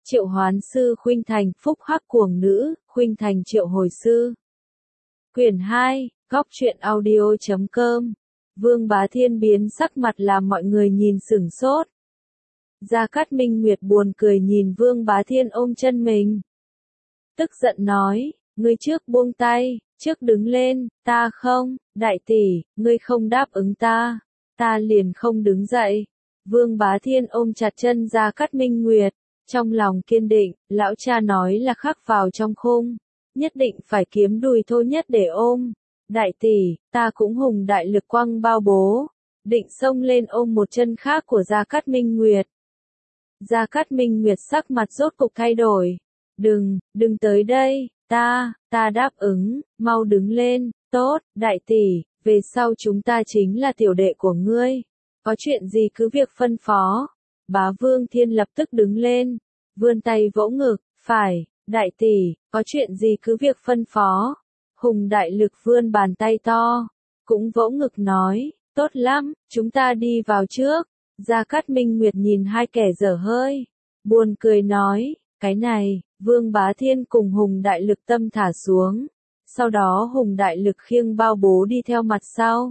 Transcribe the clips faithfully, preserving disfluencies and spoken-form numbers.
Triệu hoán sư khuynh thành, phúc hắc cuồng nữ, khuynh thành triệu hồi sư. Quyển hai, góc truyện audio chấm com. Vương Bá Thiên biến sắc mặt làm mọi người nhìn sửng sốt. Gia Cát Minh Nguyệt buồn cười nhìn Vương Bá Thiên ôm chân mình. Tức giận nói, ngươi trước buông tay, trước đứng lên, ta không, đại tỷ, ngươi không đáp ứng ta, ta liền không đứng dậy. Vương Bá Thiên ôm chặt chân Gia Cát Minh Nguyệt, trong lòng kiên định, lão cha nói là khắc vào trong khung, nhất định phải kiếm đùi thô nhất để ôm. Đại tỷ, ta cũng hùng đại lực quăng bao bố, định xông lên ôm một chân khác của Gia Cát Minh Nguyệt. Gia Cát Minh Nguyệt sắc mặt rốt cục thay đổi. Đừng, đừng tới đây, ta, ta đáp ứng, mau đứng lên, tốt, đại tỷ, về sau chúng ta chính là tiểu đệ của ngươi. Có chuyện gì cứ việc phân phó. Bá Vương Thiên lập tức đứng lên, vươn tay vỗ ngực, phải, đại tỷ, có chuyện gì cứ việc phân phó. Hùng đại lực vươn bàn tay to, cũng vỗ ngực nói, tốt lắm, chúng ta đi vào trước. Gia Cát Minh Nguyệt nhìn hai kẻ dở hơi, buồn cười nói, cái này, Vương Bá Thiên cùng Hùng đại lực tâm thả xuống, sau đó Hùng đại lực khiêng bao bố đi theo mặt sau.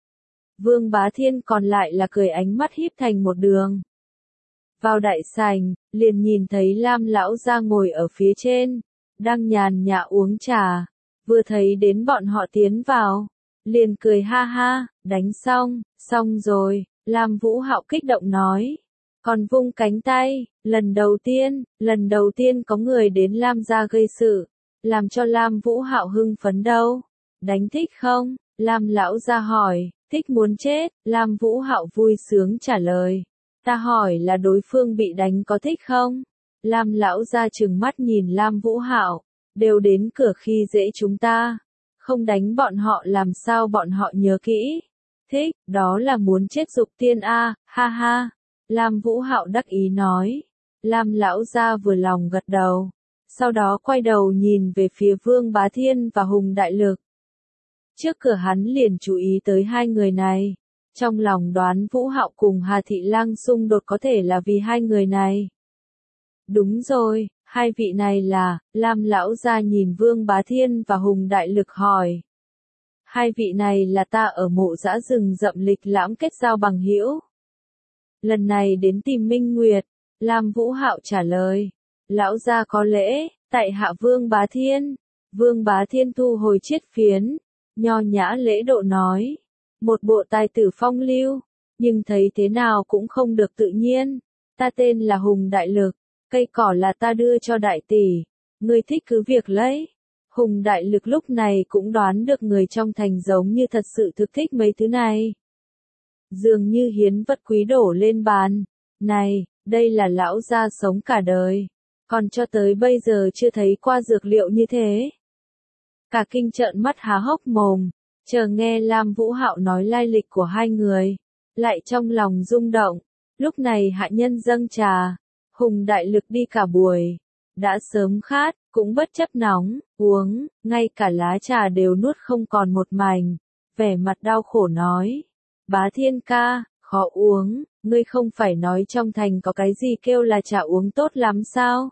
Vương Bá Thiên còn lại là cười ánh mắt híp thành một đường. Vào đại sảnh, liền nhìn thấy Lam lão gia ngồi ở phía trên, đang nhàn nhã uống trà, vừa thấy đến bọn họ tiến vào, liền cười ha ha, đánh xong, xong rồi, Lam Vũ Hạo kích động nói, còn vung cánh tay, lần đầu tiên, lần đầu tiên có người đến Lam gia gây sự, làm cho Lam Vũ Hạo hưng phấn đâu, đánh thích không? Lam lão gia hỏi, thích muốn chết, Lam Vũ Hạo vui sướng trả lời. Ta hỏi là đối phương bị đánh có thích không? Lam lão gia trừng mắt nhìn Lam Vũ Hạo, đều đến cửa khi dễ chúng ta, không đánh bọn họ làm sao bọn họ nhớ kỹ. Thích, đó là muốn chết dục tiên a, ha ha. Lam Vũ Hạo đắc ý nói. Lam lão gia vừa lòng gật đầu, sau đó quay đầu nhìn về phía Vương Bá Thiên và Hùng đại lực. Trước cửa hắn liền chú ý tới hai người này. Trong lòng đoán Vũ Hạo cùng Hà Thị Lang xung đột có thể là vì hai người này. Đúng rồi, hai vị này là, Lam lão gia nhìn Vương Bá Thiên và Hùng đại lực hỏi. Hai vị này là ta ở mộ dã rừng rậm lịch lãm kết giao bằng hữu. Lần này đến tìm Minh Nguyệt, Lam Vũ Hạo trả lời. Lão gia có lễ, tại hạ Vương Bá Thiên. Vương Bá Thiên thu hồi chiết phiến, nho nhã lễ độ nói. Một bộ tài tử phong lưu, nhưng thấy thế nào cũng không được tự nhiên. Ta tên là Hùng đại lực, cây cỏ là ta đưa cho đại tỷ, ngươi thích cứ việc lấy. Hùng đại lực lúc này cũng đoán được người trong thành giống như thật sự thực thích mấy thứ này. Dường như hiến vật quý đổ lên bàn. Này, đây là lão gia sống cả đời, còn cho tới bây giờ chưa thấy qua dược liệu như thế. Cả kinh trợn mắt há hốc mồm, chờ nghe Lam Vũ Hạo nói lai lịch của hai người, lại trong lòng rung động. Lúc này hạ nhân dâng trà, Hùng đại lực đi cả buổi, đã sớm khát, cũng bất chấp nóng, uống, ngay cả lá trà đều nuốt không còn một mảnh, vẻ mặt đau khổ nói. Bá Thiên ca, khó uống, ngươi không phải nói trong thành có cái gì kêu là trà uống tốt lắm sao?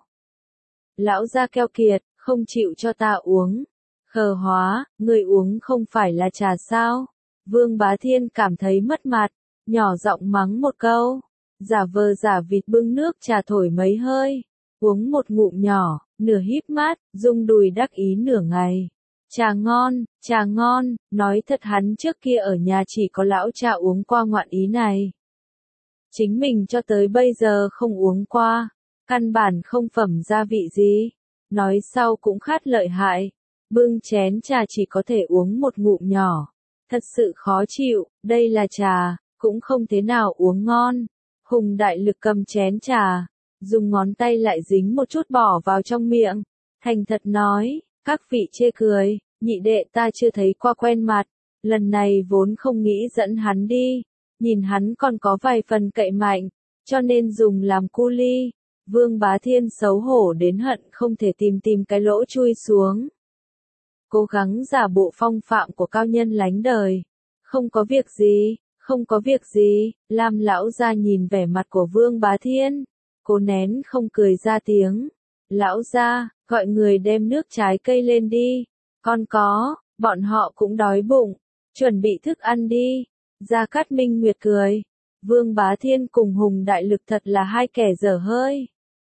Lão gia keo kiệt, không chịu cho ta uống. Khờ hóa, ngươi uống không phải là trà sao? Vương Bá Thiên cảm thấy mất mặt, nhỏ giọng mắng một câu, giả vờ giả vịt bưng nước trà thổi mấy hơi, uống một ngụm nhỏ, nửa híp mắt, rung đùi đắc ý nửa ngày. Trà ngon, trà ngon, nói thật hắn trước kia ở nhà chỉ có lão cha uống qua ngoạn ý này. Chính mình cho tới bây giờ không uống qua, căn bản không phẩm gia vị gì, nói sau cũng khát lợi hại. Bưng chén trà chỉ có thể uống một ngụm nhỏ, thật sự khó chịu, đây là trà, cũng không thế nào uống ngon. Hùng đại lực cầm chén trà, dùng ngón tay lại dính một chút bỏ vào trong miệng, thành thật nói, các vị chê cười, nhị đệ ta chưa thấy qua quen mặt, lần này vốn không nghĩ dẫn hắn đi, nhìn hắn còn có vài phần cậy mạnh, cho nên dùng làm cu ly. Vương Bá Thiên xấu hổ đến hận không thể tìm tìm cái lỗ chui xuống. Cố gắng giả bộ phong phạm của cao nhân lánh đời. Không có việc gì, không có việc gì, Lam lão gia nhìn vẻ mặt của Vương Bá Thiên, cố nén không cười ra tiếng. Lão gia, gọi người đem nước trái cây lên đi. Con có, bọn họ cũng đói bụng. Chuẩn bị thức ăn đi. Gia Cát Minh Nguyệt cười. Vương Bá Thiên cùng Hùng Đại Lực thật là hai kẻ dở hơi.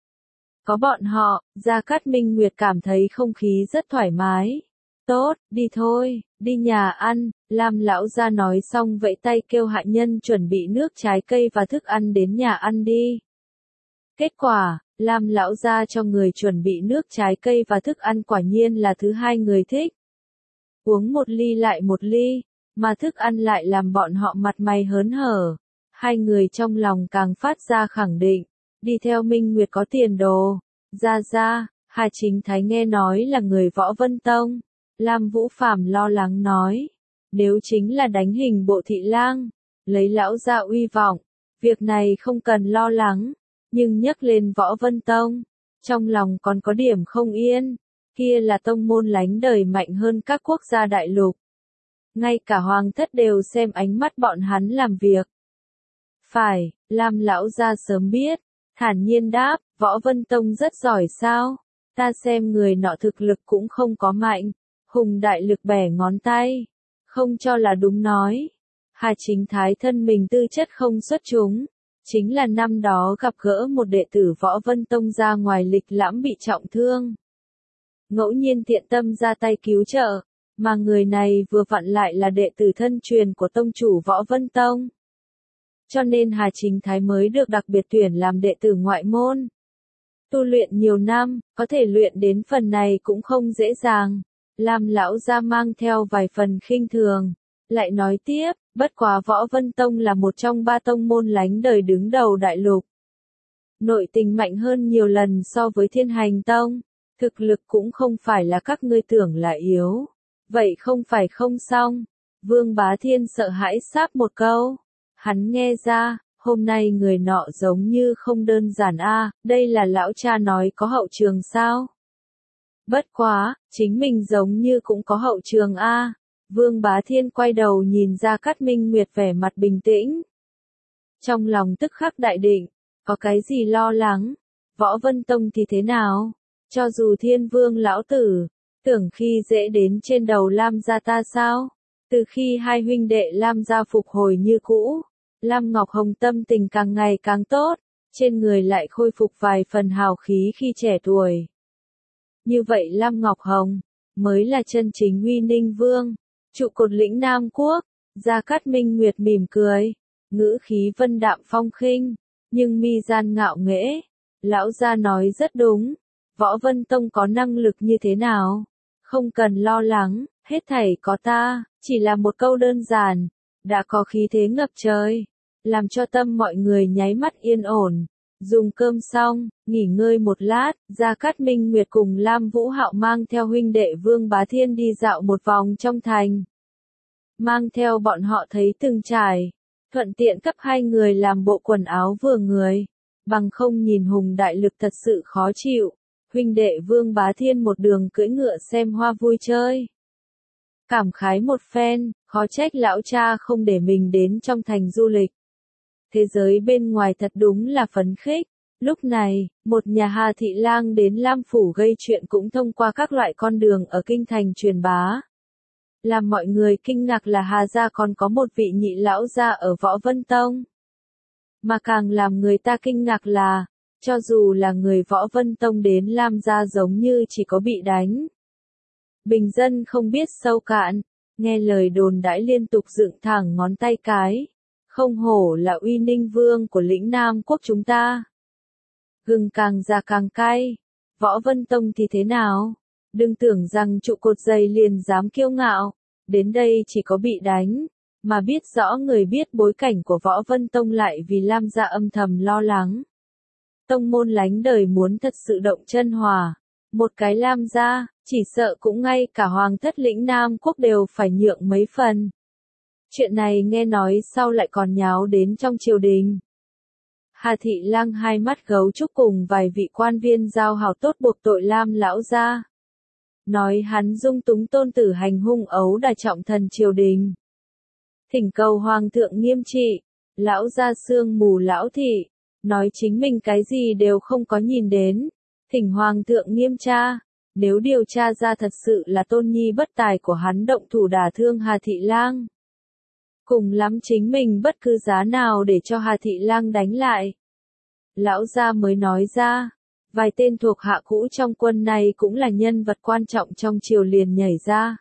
Có bọn họ, Gia Cát Minh Nguyệt cảm thấy không khí rất thoải mái. Tốt, đi thôi, đi nhà ăn. Lam lão gia nói xong vẫy tay kêu hạ nhân chuẩn bị nước trái cây và thức ăn đến nhà ăn đi. Kết quả, Lam lão gia cho người chuẩn bị nước trái cây và thức ăn quả nhiên là thứ hai người thích. Uống một ly lại một ly, mà thức ăn lại làm bọn họ mặt mày hớn hở. Hai người trong lòng càng phát ra khẳng định, đi theo Minh Nguyệt có tiền đồ. Ra ra, Hà Chính Thái nghe nói là người Võ Vân Tông. Lam Vũ Phàm lo lắng nói, nếu chính là đánh hình bộ thị lang, lấy lão gia uy vọng, việc này không cần lo lắng, nhưng nhắc lên Võ Vân Tông, trong lòng còn có điểm không yên, kia là tông môn lánh đời mạnh hơn các quốc gia đại lục. Ngay cả hoàng thất đều xem ánh mắt bọn hắn làm việc. Phải, Lam lão gia sớm biết, thản nhiên đáp, Võ Vân Tông rất giỏi sao, ta xem người nọ thực lực cũng không có mạnh. Hùng Đại Lực bẻ ngón tay, không cho là đúng nói. Hà Chính Thái thân mình tư chất không xuất chúng, chính là năm đó gặp gỡ một đệ tử Võ Vân Tông ra ngoài lịch lãm bị trọng thương. Ngẫu nhiên thiện tâm ra tay cứu trợ, mà người này vừa vặn lại là đệ tử thân truyền của tông chủ Võ Vân Tông. Cho nên Hà Chính Thái mới được đặc biệt tuyển làm đệ tử ngoại môn. Tu luyện nhiều năm, có thể luyện đến phần này cũng không dễ dàng. Lam lão gia mang theo vài phần khinh thường, lại nói tiếp, bất quá Võ Vân Tông là một trong ba tông môn lánh đời đứng đầu đại lục. Nội tình mạnh hơn nhiều lần so với Thiên Hành Tông, thực lực cũng không phải là các ngươi tưởng là yếu. Vậy không phải không xong, Vương Bá Thiên sợ hãi sáp một câu. Hắn nghe ra, hôm nay người nọ giống như không đơn giản a, đây là lão cha nói có hậu trường sao? Bất quá, chính mình giống như cũng có hậu trường a. Vương Bá Thiên quay đầu nhìn Gia Cát Minh Nguyệt vẻ mặt bình tĩnh. Trong lòng tức khắc đại định, có cái gì lo lắng, Võ Vân Tông thì thế nào? Cho dù Thiên Vương lão tử, tưởng khi dễ đến trên đầu Lam gia ta sao? Từ khi hai huynh đệ Lam gia phục hồi như cũ, Lam Ngọc Hồng tâm tình càng ngày càng tốt, trên người lại khôi phục vài phần hào khí khi trẻ tuổi. Như vậy Lam Ngọc Hồng, mới là chân chính Uy Ninh Vương, trụ cột lĩnh Nam Quốc. Gia Cát Minh Nguyệt mỉm cười, ngữ khí vân đạm phong khinh, nhưng mi gian ngạo nghễ. Lão gia nói rất đúng, Võ Vân Tông có năng lực như thế nào? Không cần lo lắng, hết thảy có ta, chỉ là một câu đơn giản, đã có khí thế ngập trời, làm cho tâm mọi người nháy mắt yên ổn. Dùng cơm xong, nghỉ ngơi một lát, Gia Cát Minh Nguyệt cùng Lam Vũ Hạo mang theo huynh đệ Vương Bá Thiên đi dạo một vòng trong thành. Mang theo bọn họ thấy từng trải, thuận tiện cấp hai người làm bộ quần áo vừa người, bằng không nhìn Hùng Đại Lực thật sự khó chịu. Huynh đệ Vương Bá Thiên một đường cưỡi ngựa xem hoa vui chơi. Cảm khái một phen, khó trách lão cha không để mình đến trong thành du lịch. Thế giới bên ngoài thật đúng là phấn khích. Lúc này, một nhà Hà thị lang đến Lam Phủ gây chuyện cũng thông qua các loại con đường ở kinh thành truyền bá. Làm mọi người kinh ngạc là Hà gia còn có một vị nhị lão gia ở Võ Vân Tông. Mà càng làm người ta kinh ngạc là, cho dù là người Võ Vân Tông đến Lam gia giống như chỉ có bị đánh. Bình dân không biết sâu cạn, nghe lời đồn đãi liên tục dựng thẳng ngón tay cái. Không hổ là Uy Ninh Vương của lĩnh Nam Quốc chúng ta. Gừng càng già càng cay. Võ Vân Tông thì thế nào? Đừng tưởng rằng trụ cột dày liền dám kiêu ngạo. Đến đây chỉ có bị đánh, mà biết rõ người biết bối cảnh của Võ Vân Tông lại vì Lam gia âm thầm lo lắng. Tông môn lánh đời muốn thật sự động chân hòa. Một cái Lam gia, chỉ sợ cũng ngay cả hoàng thất lĩnh Nam Quốc đều phải nhượng mấy phần. Chuyện này nghe nói sau lại còn nháo đến trong triều đình. Hà thị lang hai mắt gấu trúc cùng vài vị quan viên giao hảo tốt buộc tội Lam lão gia. Nói hắn dung túng tôn tử hành hung ấu đả trọng thần triều đình. Thỉnh cầu hoàng thượng nghiêm trị, lão gia sương mù lão thị, nói chính mình cái gì đều không có nhìn đến, thỉnh hoàng thượng nghiêm tra, nếu điều tra ra thật sự là tôn nhi bất tài của hắn động thủ đả thương Hà Thị Lang. Cùng lắm chính mình bất cứ giá nào để cho Hà Thị Lang đánh lại. Lão gia mới nói ra, vài tên thuộc hạ cũ trong quân này cũng là nhân vật quan trọng trong triều liền nhảy ra.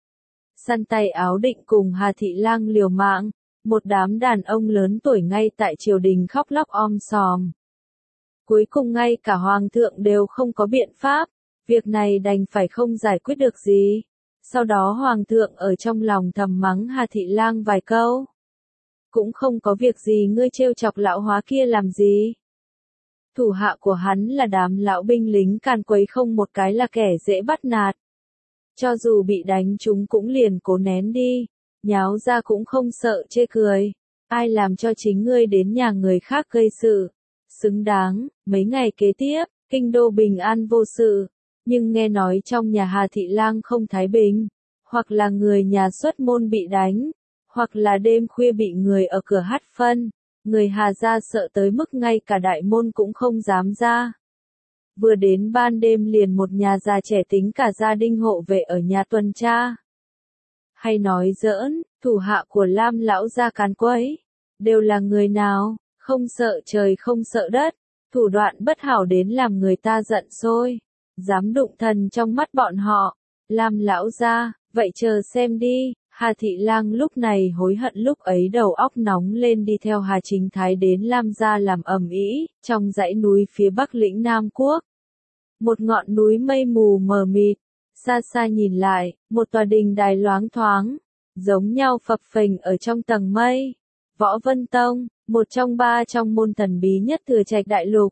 Săn tay áo định cùng Hà Thị Lang liều mạng, một đám đàn ông lớn tuổi ngay tại triều đình khóc lóc om sòm. Cuối cùng ngay cả hoàng thượng đều không có biện pháp, việc này đành phải không giải quyết được gì. Sau đó hoàng thượng ở trong lòng thầm mắng Hà Thị Lang vài câu. Cũng không có việc gì ngươi trêu chọc lão hóa kia làm gì. Thủ hạ của hắn là đám lão binh lính càn quấy không một cái là kẻ dễ bắt nạt. Cho dù bị đánh chúng cũng liền cố nén đi, nháo ra cũng không sợ chê cười. Ai làm cho chính ngươi đến nhà người khác gây sự. Xứng đáng, mấy ngày kế tiếp, kinh đô bình an vô sự. Nhưng nghe nói trong nhà Hà Thị Lang không thái bình, hoặc là người nhà xuất môn bị đánh, hoặc là đêm khuya bị người ở cửa hắt phân, người Hà gia sợ tới mức ngay cả đại môn cũng không dám ra. Vừa đến ban đêm liền một nhà già trẻ tính cả gia đình hộ vệ ở nhà tuần tra. Hay nói giỡn, thủ hạ của Lam lão gia càn quấy, đều là người nào, không sợ trời không sợ đất, thủ đoạn bất hảo đến làm người ta giận sôi. Dám đụng thần trong mắt bọn họ, Lam lão gia, vậy chờ xem đi. Hà Thị Lang lúc này hối hận lúc ấy đầu óc nóng lên đi theo Hà Chính Thái đến Lam gia làm ầm ĩ, trong dãy núi phía bắc lĩnh Nam Quốc. Một ngọn núi mây mù mờ mịt, xa xa nhìn lại, một tòa đình đài loáng thoáng, giống nhau phập phềnh ở trong tầng mây. Võ Vân Tông, một trong ba trong môn thần bí nhất Thừa Trạch đại lục.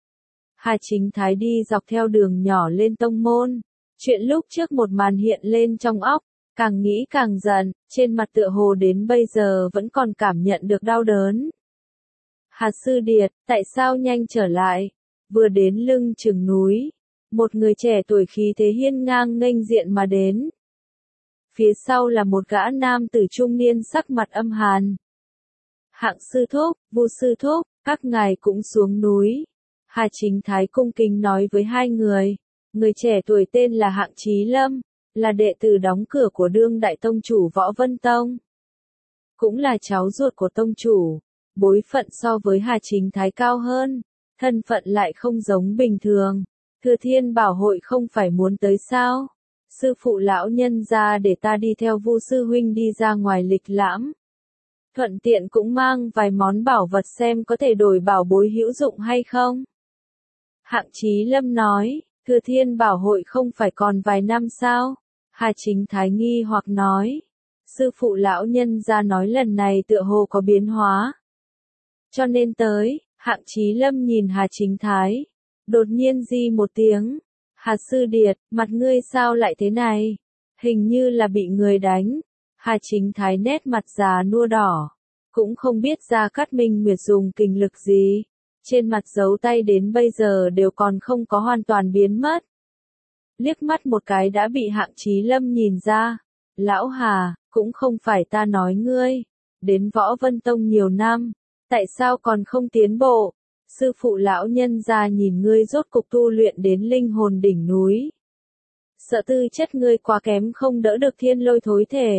Hà Chính Thái đi dọc theo đường nhỏ lên tông môn, chuyện lúc trước một màn hiện lên trong óc, càng nghĩ càng giận, trên mặt tựa hồ đến bây giờ vẫn còn cảm nhận được đau đớn. Hà Sư Điệt, tại sao nhanh trở lại? Vừa đến lưng chừng núi, một người trẻ tuổi khí thế hiên ngang nghênh diện mà đến. Phía sau là một gã nam tử trung niên sắc mặt âm hàn. Hạng sư thúc, Vu sư thúc, các ngài cũng xuống núi. Hà Chính Thái cung kính nói với hai người. Người trẻ tuổi tên là Hạng Chí Lâm, là đệ tử đóng cửa của đương đại tông chủ Võ Vân Tông. Cũng là cháu ruột của tông chủ, bối phận so với Hà Chính Thái cao hơn, thân phận lại không giống bình thường. Thừa Thiên Bảo hội không phải muốn tới sao? Sư phụ lão nhân ra để ta đi theo Vu sư huynh đi ra ngoài lịch lãm. Thuận tiện cũng mang vài món bảo vật xem có thể đổi bảo bối hữu dụng hay không. Hạng Chí Lâm nói, Thừa Thiên Bảo hội không phải còn vài năm sao? Hà Chính Thái nghi hoặc nói. Sư phụ lão nhân ra nói lần này tựa hồ có biến hóa. Cho nên tới, Hạng Chí Lâm nhìn Hà Chính Thái. Đột nhiên di một tiếng. Hà Sư Điệt, mặt ngươi sao lại thế này? Hình như là bị người đánh. Hà Chính Thái nét mặt già nua đỏ. Cũng không biết Gia Cát Minh Nguyệt dùng kình lực gì. Trên mặt dấu tay đến bây giờ đều còn không có hoàn toàn biến mất. Liếc mắt một cái đã bị Hạng Chí Lâm nhìn ra. Lão Hà, cũng không phải ta nói ngươi. Đến Võ Vân Tông nhiều năm. Tại sao còn không tiến bộ? Sư phụ lão nhân ra nhìn ngươi rốt cục tu luyện đến linh hồn đỉnh núi. Sợ tư chất ngươi quá kém không đỡ được thiên lôi thối thể.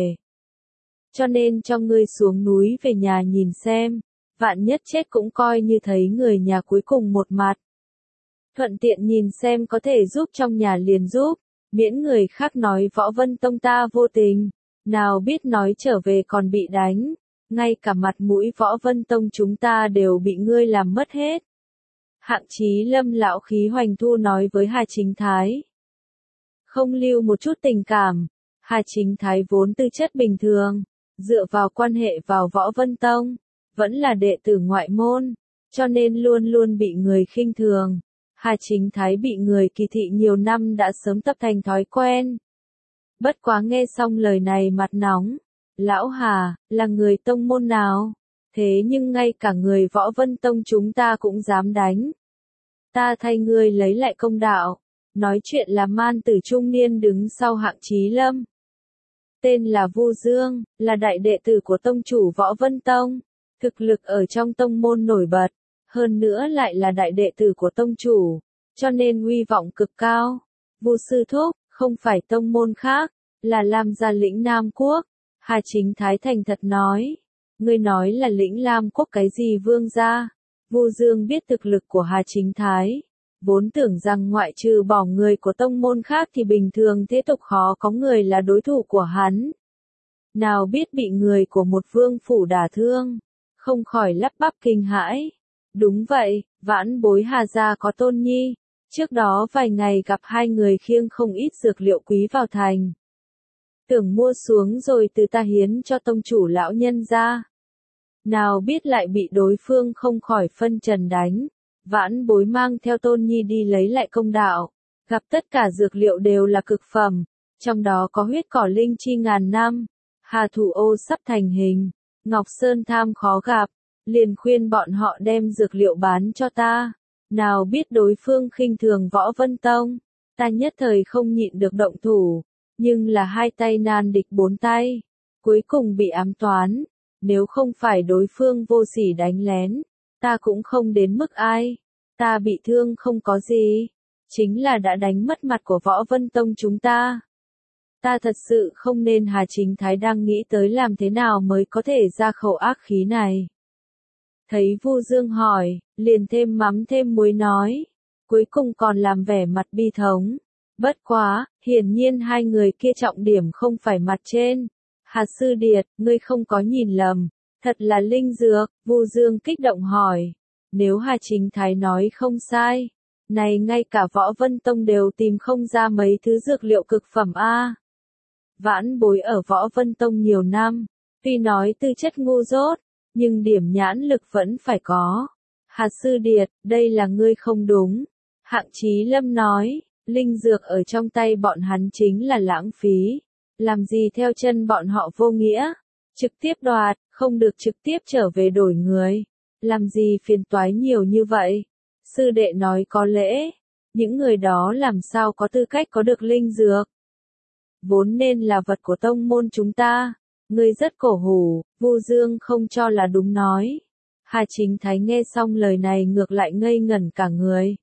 Cho nên cho ngươi xuống núi về nhà nhìn xem. Vạn nhất chết cũng coi như thấy người nhà cuối cùng một mặt. Thuận tiện nhìn xem có thể giúp trong nhà liền giúp. Miễn người khác nói Võ Vân Tông ta vô tình. Nào biết nói trở về còn bị đánh. Ngay cả mặt mũi Võ Vân Tông chúng ta đều bị ngươi làm mất hết. Hạng Chí Lâm lão khí hoành thu nói với Hà Chính Thái. Không lưu một chút tình cảm. Hà Chính Thái vốn tư chất bình thường. Dựa vào quan hệ vào Võ Vân Tông. Vẫn là đệ tử ngoại môn. Cho nên luôn luôn bị người khinh thường. Hà Chính Thái bị người kỳ thị nhiều năm đã sớm tập thành thói quen. Bất quá nghe xong lời này mặt nóng. Lão Hà, là người tông môn nào? Thế nhưng ngay cả người Võ Vân Tông chúng ta cũng dám đánh. Ta thay ngươi lấy lại công đạo. Nói chuyện là man tử trung niên đứng sau Hạng Chí Lâm. Tên là Vu Dương, là đại đệ tử của tông chủ Võ Vân Tông. Thực lực ở trong tông môn nổi bật. hơn nữa lại là đại đệ tử của tông chủ, cho nên uy vọng cực cao. Vu sư thúc, không phải tông môn khác, là Lam gia lĩnh Nam Quốc. Hà Chính Thái thành thật nói. Ngươi nói là lĩnh Lam Quốc cái gì vương gia? Vu Dương biết thực lực của Hà Chính Thái. Vốn tưởng rằng ngoại trừ bỏ người của tông môn khác thì bình thường thế tục khó có người là đối thủ của hắn. Nào biết bị người của một vương phủ đả thương, không khỏi lắp bắp kinh hãi. Đúng vậy, vãn bối Hà gia có tôn nhi. Trước đó vài ngày gặp hai người khiêng không ít dược liệu quý vào thành. Tưởng mua xuống rồi từ ta hiến cho tông chủ lão nhân ra. Nào biết lại bị đối phương không khỏi phân trần đánh. Vãn bối mang theo tôn nhi đi lấy lại công đạo. Gặp tất cả dược liệu đều là cực phẩm. Trong đó có huyết cỏ linh chi ngàn năm. Hà thủ ô sắp thành hình. Ngọc Sơn tham khó gặp. Liền khuyên bọn họ đem dược liệu bán cho ta. Nào biết đối phương khinh thường Võ Vân Tông. Ta nhất thời không nhịn được động thủ. Nhưng là hai tay nan địch bốn tay. Cuối cùng bị ám toán. Nếu không phải đối phương vô sỉ đánh lén. Ta cũng không đến mức ai. Ta bị thương không có gì. Chính là đã đánh mất mặt của Võ Vân Tông chúng ta. Ta thật sự không nên. Hà Chính Thái đang nghĩ tới làm thế nào mới có thể ra khẩu ác khí này. Thấy Vu Dương hỏi, liền thêm mắm thêm muối nói. Cuối cùng còn làm vẻ mặt bi thống. Bất quá, hiển nhiên hai người kia trọng điểm không phải mặt trên. Hà Sư Điệt, ngươi không có nhìn lầm. Thật là linh dược. Vu Dương kích động hỏi. Nếu Hà Chính Thái nói không sai. Này ngay cả Võ Vân Tông đều tìm không ra mấy thứ dược liệu cực phẩm a. Vãn bối ở Võ Vân Tông nhiều năm. Tuy nói tư chất ngu dốt. Nhưng điểm nhãn lực vẫn phải có. Hà Sư Điệt, đây là ngươi không đúng. Hạng Chí Lâm nói, linh dược ở trong tay bọn hắn chính là lãng phí. Làm gì theo chân bọn họ vô nghĩa. Trực tiếp đoạt, không được trực tiếp trở về đổi người. Làm gì phiền toái nhiều như vậy. Sư đệ nói có lễ. Những người đó làm sao có tư cách có được linh dược. Vốn nên là vật của tông môn chúng ta. Ngươi rất cổ hủ, Vu Dương không cho là đúng nói. Hà Chính Thái nghe xong lời này ngược lại ngây ngẩn cả người.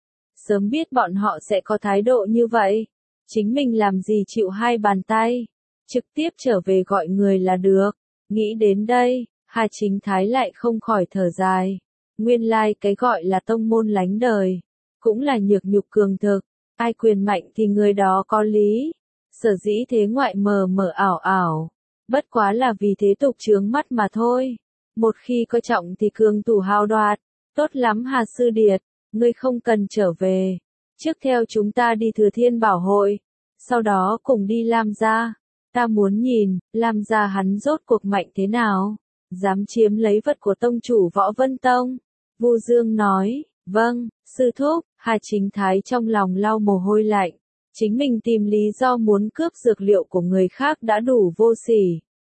Sớm biết bọn họ sẽ có thái độ như vậy. Chính mình làm gì chịu hai bàn tay. Trực tiếp trở về gọi người là được. Nghĩ đến đây, Hà Chính Thái lại không khỏi thở dài. Nguyên lai like cái gọi là tông môn lánh đời. Cũng là nhược nhục cường thực. Ai quyền mạnh thì người đó có lý. Sở dĩ thế ngoại mờ mờ ảo ảo. Bất quá là vì thế tục chướng mắt mà thôi. Một khi coi trọng thì cường thủ hào đoạt. Tốt lắm Hà Sư Điệt, ngươi không cần trở về. Trước theo chúng ta đi Thừa Thiên Bảo Hội. Sau đó cùng đi Lam gia. Ta muốn nhìn, Lam gia hắn rốt cuộc mạnh thế nào. Dám chiếm lấy vật của tông chủ Võ Vân Tông. Vu Dương nói, vâng, sư thúc. Hà Chính Thái trong lòng lau mồ hôi lạnh. Chính mình tìm lý do muốn cướp dược liệu của người khác đã đủ vô sỉ.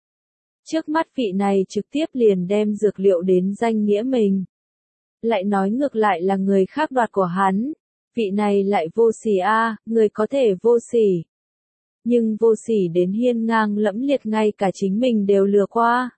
Trước mắt vị này trực tiếp liền đem dược liệu đến danh nghĩa mình. Lại nói ngược lại là người khác đoạt của hắn. Vị này lại vô sỉ a, à, người có thể vô sỉ. Nhưng vô sỉ đến hiên ngang lẫm liệt ngay cả chính mình đều lừa qua.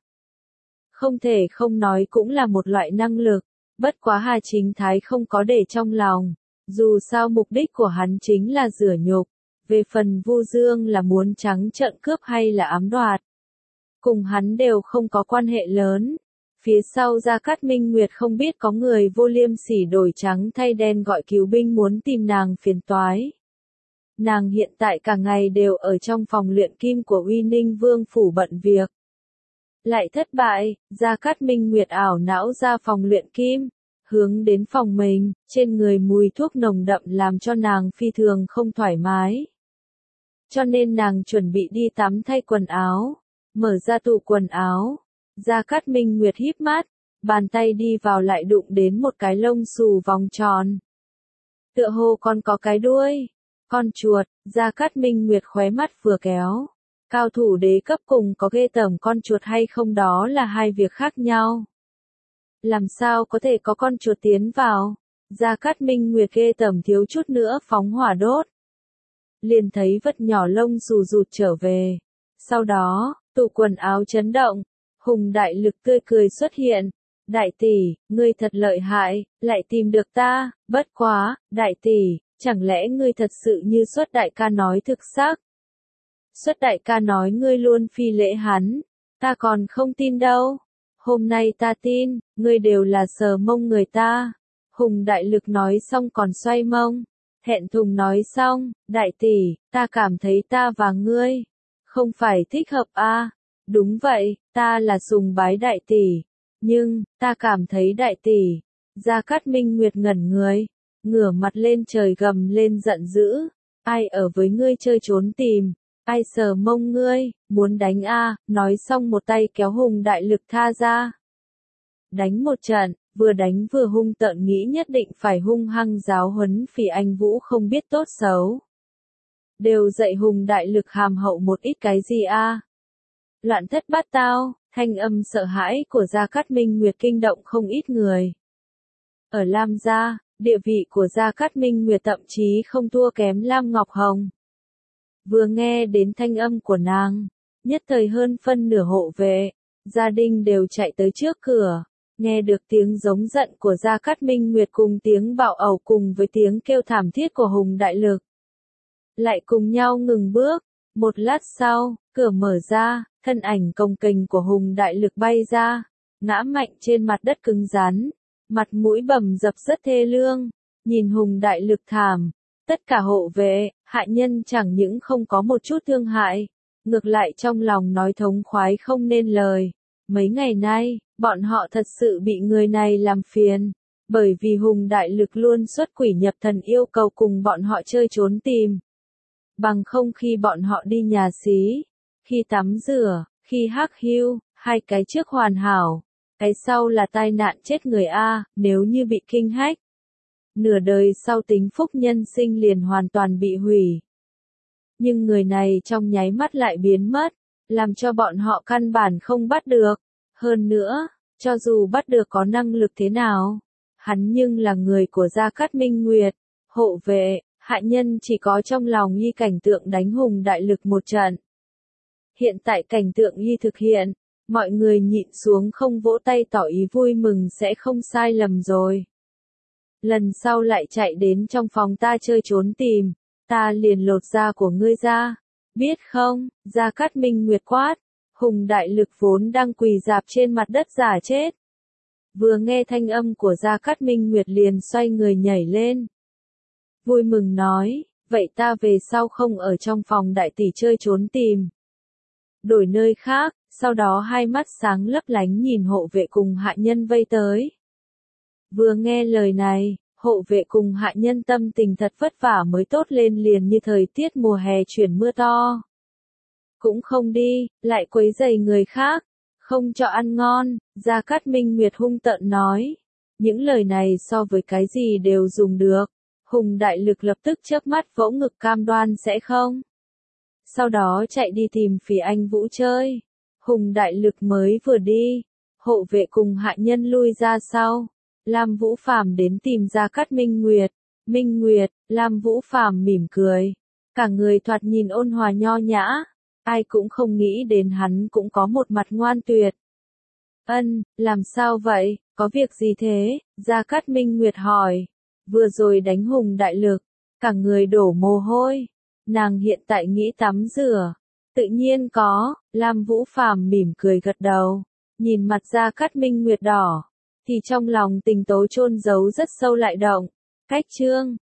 Không thể không nói cũng là một loại năng lực. Bất quá Hà Chính Thái không có để trong lòng. Dù sao mục đích của hắn chính là rửa nhục. Về phần Vu Dương là muốn trắng trợn cướp hay là ám đoạt. Cùng hắn đều không có quan hệ lớn. Phía sau Gia Cát Minh Nguyệt không biết có người vô liêm sỉ đổi trắng thay đen gọi cứu binh muốn tìm nàng phiền toái. Nàng hiện tại cả ngày đều ở trong phòng luyện kim của Uy Ninh Vương phủ bận việc. Lại thất bại, Gia Cát Minh Nguyệt ảo não ra phòng luyện kim. Hướng đến phòng mình, trên người mùi thuốc nồng đậm làm cho nàng phi thường không thoải mái. Cho nên nàng chuẩn bị đi tắm thay quần áo. Mở ra tủ quần áo. Gia Cát Minh Nguyệt híp mắt. Bàn tay đi vào lại đụng đến một cái lông xù vòng tròn. Tựa hồ còn có cái đuôi. Con chuột. Gia Cát Minh Nguyệt khóe mắt vừa kéo. Cao thủ đế cấp cùng có ghê tởm con chuột hay không đó là hai việc khác nhau. Làm sao có thể có con chuột tiến vào. Gia Cát Minh Nguyệt ghê tởm thiếu chút nữa phóng hỏa đốt. Liền thấy vật nhỏ lông xù rụt trở về. Sau đó, tủ quần áo chấn động. Hùng đại lực tươi cười xuất hiện. đại tỷ, ngươi thật lợi hại, lại tìm được ta, bất quá, đại tỷ, chẳng lẽ ngươi thật sự như Xuất đại ca nói thực xác? Xuất đại ca nói ngươi luôn phi lễ hắn, ta còn không tin đâu. Hôm nay ta tin, ngươi đều là sờ mông người ta. Hùng đại lực nói xong còn xoay mông. Thẹn thùng nói xong, đại tỷ, ta cảm thấy ta và ngươi không phải thích hợp a. Đúng vậy, ta là sùng bái đại tỷ. Nhưng, ta cảm thấy đại tỷ. Gia Cát Minh Nguyệt ngẩn người, ngửa mặt lên trời gầm lên giận dữ. Ai ở với ngươi chơi trốn tìm? Ai sờ mông ngươi, muốn đánh a? Nói xong một tay kéo Hùng đại lực tha ra. Đánh một trận, vừa đánh vừa hung tợn nghĩ nhất định phải hung hăng giáo huấn Phỉ Anh Vũ không biết tốt xấu. Đều dạy Hùng đại lực hàm hậu một ít cái gì a? Loạn thất bát tao, thanh âm sợ hãi của Gia Cát Minh Nguyệt kinh động không ít người. Ở Lam gia, địa vị của Gia Cát Minh Nguyệt thậm chí không thua kém Lam Ngọc Hồng. Vừa nghe đến thanh âm của nàng, nhất thời hơn phân nửa hộ vệ, gia đình đều chạy tới trước cửa, nghe được tiếng giống giận của Gia Cát Minh Nguyệt cùng tiếng bạo ẩu cùng với tiếng kêu thảm thiết của Hùng đại lực. Lại cùng nhau ngừng bước, một lát sau, cửa mở ra, thân ảnh cồng kềnh của Hùng đại lực bay ra, ngã mạnh trên mặt đất cứng rắn, mặt mũi bầm dập rất thê lương, nhìn Hùng đại lực thảm. Tất cả hộ vệ, hạ nhân chẳng những không có một chút thương hại, ngược lại trong lòng nói thống khoái không nên lời. Mấy ngày nay, bọn họ thật sự bị người này làm phiền, bởi vì Hùng đại lực luôn xuất quỷ nhập thần yêu cầu cùng bọn họ chơi trốn tìm. Bằng không khi bọn họ đi nhà xí, khi tắm rửa, khi hắc hưu, hai cái trước hoàn hảo, cái sau là tai nạn chết người A, nếu như bị kinh hách. Nửa đời sau tính phúc nhân sinh liền hoàn toàn bị hủy. Nhưng người này trong nháy mắt lại biến mất, làm cho bọn họ căn bản không bắt được. Hơn nữa, cho dù bắt được có năng lực thế nào, hắn nhưng là người của Gia Cát Minh Nguyệt, hộ vệ, hạ nhân chỉ có trong lòng y cảnh tượng đánh Hùng đại lực một trận. Hiện tại cảnh tượng y thực hiện, mọi người nhịn xuống không vỗ tay tỏ ý vui mừng sẽ không sai lầm rồi. Lần sau lại chạy đến trong phòng ta chơi trốn tìm, ta liền lột da của ngươi ra, biết không? Gia Cát Minh Nguyệt quát. Hùng đại lực vốn đang quỳ rạp trên mặt đất giả chết. Vừa nghe thanh âm của Gia Cát Minh Nguyệt liền xoay người nhảy lên. Vui mừng nói, vậy ta về sau không ở trong phòng đại tỷ chơi trốn tìm. Đổi nơi khác, sau đó hai mắt sáng lấp lánh nhìn hộ vệ cùng hạ nhân vây tới. Vừa nghe lời này, hộ vệ cùng hạ nhân tâm tình thật vất vả mới tốt lên liền như thời tiết mùa hè chuyển mưa to. Cũng không đi, lại quấy rầy người khác, không cho ăn ngon, Gia Cát Minh Nguyệt hung tợn nói. Những lời này so với cái gì đều dùng được. Hùng đại lực lập tức chớp mắt vỗ ngực cam đoan sẽ không. Sau đó chạy đi tìm Phỉ Anh Vũ chơi. Hùng đại lực mới vừa đi, hộ vệ cùng hạ nhân lui ra sau. Lam Vũ Phàm đến tìm Gia Cát Minh Nguyệt. Minh Nguyệt, Lam Vũ Phàm mỉm cười. Cả người thoạt nhìn ôn hòa nho nhã. Ai cũng không nghĩ đến hắn cũng có một mặt ngoan tuyệt. Ân, làm sao vậy, có việc gì thế? Gia Cát Minh Nguyệt hỏi. Vừa rồi đánh Hùng đại lực, cả người đổ mồ hôi. Nàng hiện tại nghĩ tắm rửa. Tự nhiên có, Lam Vũ Phàm mỉm cười gật đầu. Nhìn mặt Gia Cát Minh Nguyệt đỏ, thì trong lòng tình tố chôn giấu rất sâu lại động. Cách chương